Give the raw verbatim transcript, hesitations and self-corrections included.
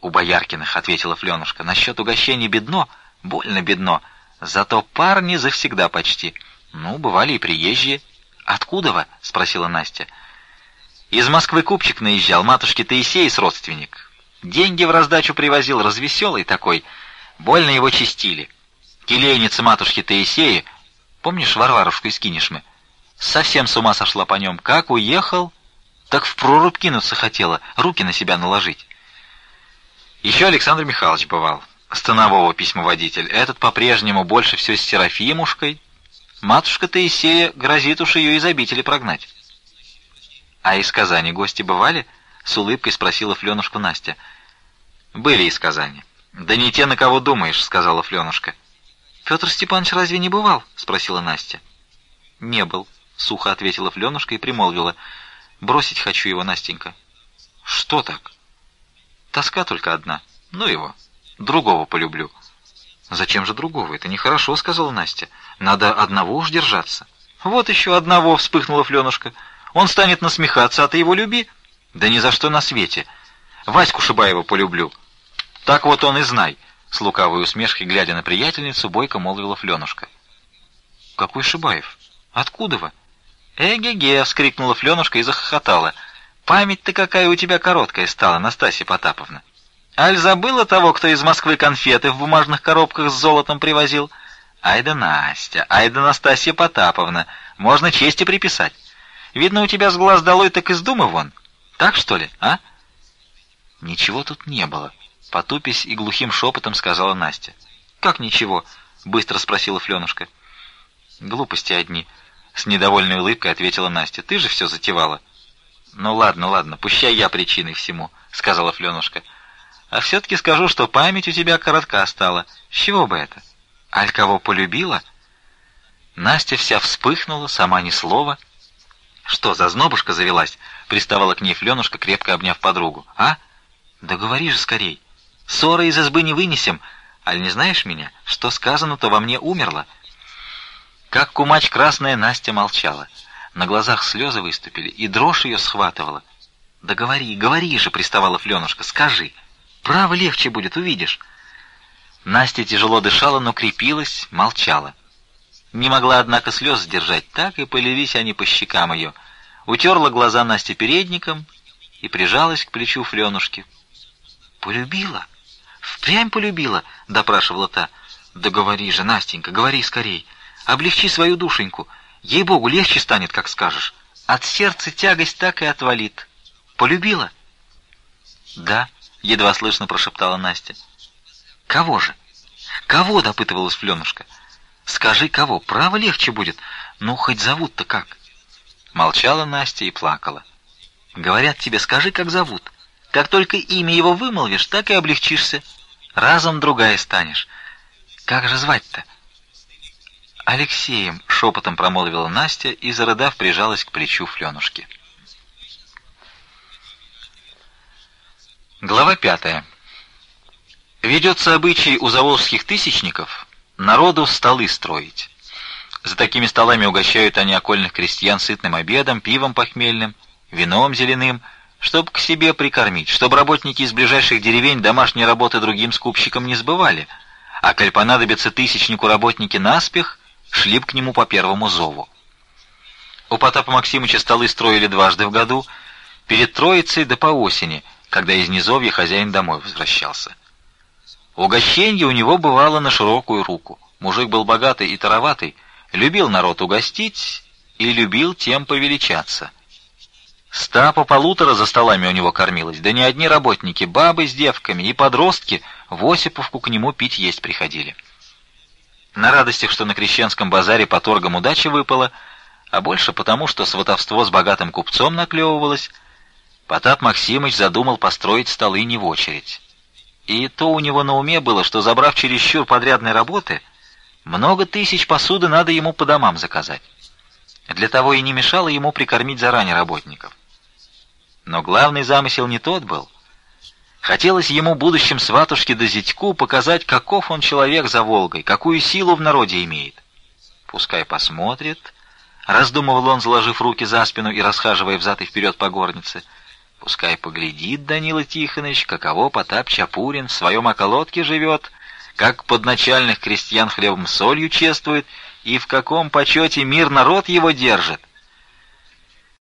«У Бояркиных», — ответила Фленушка. «Насчет угощений бедно, больно бедно. Зато парни завсегда почти. Ну, бывали и приезжие». «Откуда вы?» — спросила Настя. «Из Москвы купчик наезжал, матушке Таисеис родственник. Деньги в раздачу привозил, развеселый такой. Больно его чистили. Келейница матушки Таисеи, помнишь Варварушку из Кинешмы? Совсем с ума сошла по нем. Как уехал, так в прорубь кинуться хотела, руки на себя наложить». Еще Александр Михайлович бывал, станового письмоводитель. Этот по-прежнему больше все с Серафимушкой. Матушка Таисея грозит уж ее из обители прогнать. «А из Казани гости бывали?» — с улыбкой спросила Фленушку Настя. «Были из Казани». «Да не те, на кого думаешь», — сказала Фленушка. «Петр Степанович разве не бывал?» — спросила Настя. «Не был», — сухо ответила Фленушка и примолвила. «Бросить хочу его, Настенька». «Что так?» «Тоска только одна. Ну его. Другого полюблю». «Зачем же другого? Это нехорошо», — сказала Настя. «Надо одного уж держаться». «Вот еще одного», — вспыхнула Фленушка. «Он станет насмехаться, а ты его люби». «Да ни за что на свете. Ваську Шибаева полюблю». «Так вот он и знай», — с лукавой усмешкой, глядя на приятельницу, бойко молвила Фленушка. «Какой Шибаев? Откуда вы?» «Эге-ге!» — вскрикнула Фленушка и захохотала. «Память-то какая у тебя короткая стала, Настасья Потаповна! Аль забыла того, кто из Москвы конфеты в бумажных коробках с золотом привозил? Ай да Настя, ай да Настасья Потаповна, можно чести приписать. Видно, у тебя с глаз долой, так из думы вон. Так, что ли, а?» «Ничего тут не было», — потупясь и глухим шепотом сказала Настя. «Как ничего?» — быстро спросила Фленушка. «Глупости одни», — с недовольной улыбкой ответила Настя. «Ты же все затевала». «Ну ладно, ладно, пущай я причиной всему», — сказала Фленушка. «А все-таки скажу, что память у тебя коротка стала. С чего бы это? Аль кого полюбила?» Настя вся вспыхнула, сама ни слова. «Что, зазнобушка завелась?» — приставала к ней Фленушка, крепко обняв подругу. «А? Да говори же скорей. Ссоры из избы не вынесем. Аль не знаешь меня? Что сказано, то во мне умерло». Как кумач красная, Настя молчала. На глазах слезы выступили, и дрожь ее схватывала. «Да говори, говори же!» — приставала Фленушка. «Скажи! Право легче будет, увидишь!» Настя тяжело дышала, но крепилась, молчала. Не могла, однако, слез сдержать, так и полились они по щекам ее. Утерла глаза Настя передником и прижалась к плечу Фленушки. «Полюбила? Впрямь полюбила?» — допрашивала та. «Да говори же, Настенька, говори скорей. Облегчи свою душеньку. Ей-богу, легче станет, как скажешь. От сердца тягость так и отвалит. Полюбила?» «Да», — едва слышно прошептала Настя. «Кого же? Кого?» — допытывалась Фленушка. «Скажи, кого? Право легче будет. Ну, хоть зовут-то как?» Молчала Настя и плакала. «Говорят тебе, скажи, как зовут. Как только имя его вымолвишь, так и облегчишься. Разом другая станешь. Как же звать-то?» «Алексеем», — шепотом промолвила Настя и, зарыдав, прижалась к плечу Фленушки. Глава пятая. Ведется обычай у заволжских тысячников народу столы строить. За такими столами угощают они окольных крестьян сытным обедом, пивом похмельным, вином зеленым, чтоб к себе прикормить, чтобы работники из ближайших деревень домашней работы другим скупщикам не сбывали, а коль понадобится тысячнику работники наспех, шли б к нему по первому зову. У Потапа Максимыча столы строили дважды в году, перед Троицей да по осени, когда из низовья хозяин домой возвращался. Угощенье у него бывало на широкую руку. Мужик был богатый и тароватый, любил народ угостить и любил тем повеличаться. Ста по полутора за столами у него кормилось, да не одни работники, бабы с девками и подростки в Осиповку к нему пить есть приходили. На радостях, что на крещенском базаре по торгам удача выпала, а больше потому, что сватовство с богатым купцом наклевывалось, Потап Максимыч задумал построить столы не в очередь. И то у него на уме было, что, забрав чересчур подрядной работы, много тысяч посуды надо ему по домам заказать. Для того и не мешало ему прикормить заранее работников. Но главный замысел не тот был. Хотелось ему, будущим сватушке да зятьку, показать, каков он человек за Волгой, какую силу в народе имеет. Пускай посмотрит, раздумывал он, заложив руки за спину и расхаживая взад и вперед по горнице. Пускай поглядит Данила Тихонович, каково Потап Чапурин в своем околотке живет, как подначальных крестьян хлебом солью чествует, и в каком почете мир народ его держит.